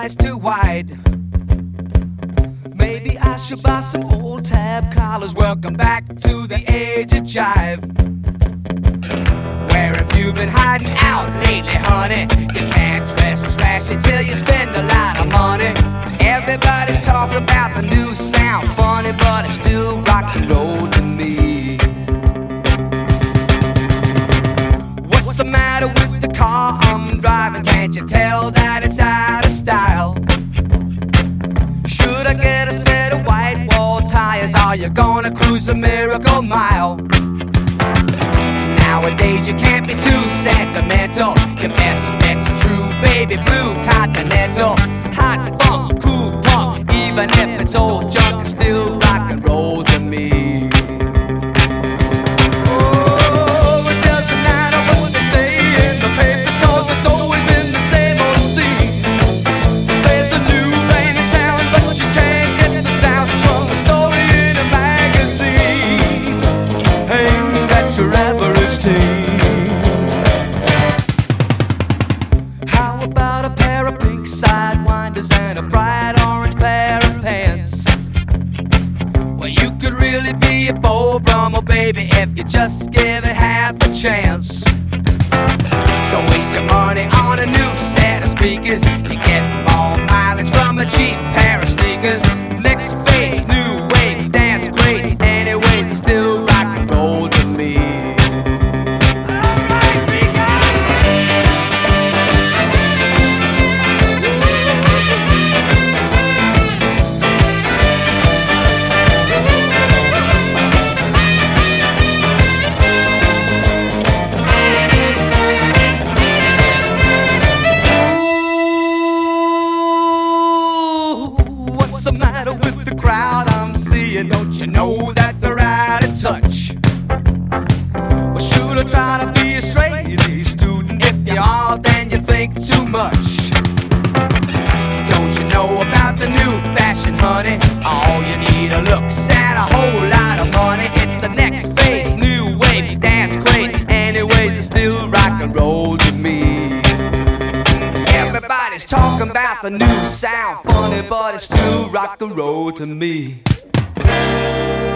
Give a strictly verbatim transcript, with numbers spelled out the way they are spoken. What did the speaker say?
eyes too wide. Maybe I should buy some old tab collars. Welcome back to the age of jive. Where have you been hiding out lately, honey? You can't dress trashy till you spend a lot of money. Everybody's talking about the new sound, funny, but it's still rock and roll to me. What's the matter with the car I'm driving? Can't you tell that it's out of style? Should I get a set of white wall tires? Are you gonna cruise the Miracle Mile? Nowadays you can't be too sentimental. Your best bet's a true baby blue Continental. Hot funk, cool punk, even if it's old junk, it's still rock and roll to me. Oh, it doesn't matter what they say in the papers, 'cause it's always been the same old scene. There's a new rain in town, but you can't get the sound from a story in a magazine. Ain't that your average teen? How about a pair of pink sidewinders and a bright orange pair of pants? Well, you could really be a Beau Brummel, baby, if you just give it half a chance. Don't waste your money on a new set of speakers. You get more mileage from a cheap pair of sneakers. Next phase, new wave, dance crazy. Anyways, it's still rock and roll to me. What's the matter with the crowd I'm seeing? Don't you know that they're out of touch? Well, should I try to be a straight A student? If you are, then you think too much. Don't you know about the new fashion, honey? All you need are looks and a whole lot of money. It's the next phase, new wave, dance craze. Anyways, it's still rock and roll to me. Everybody's talking about the new sound, funny, but it's still rock and roll to me.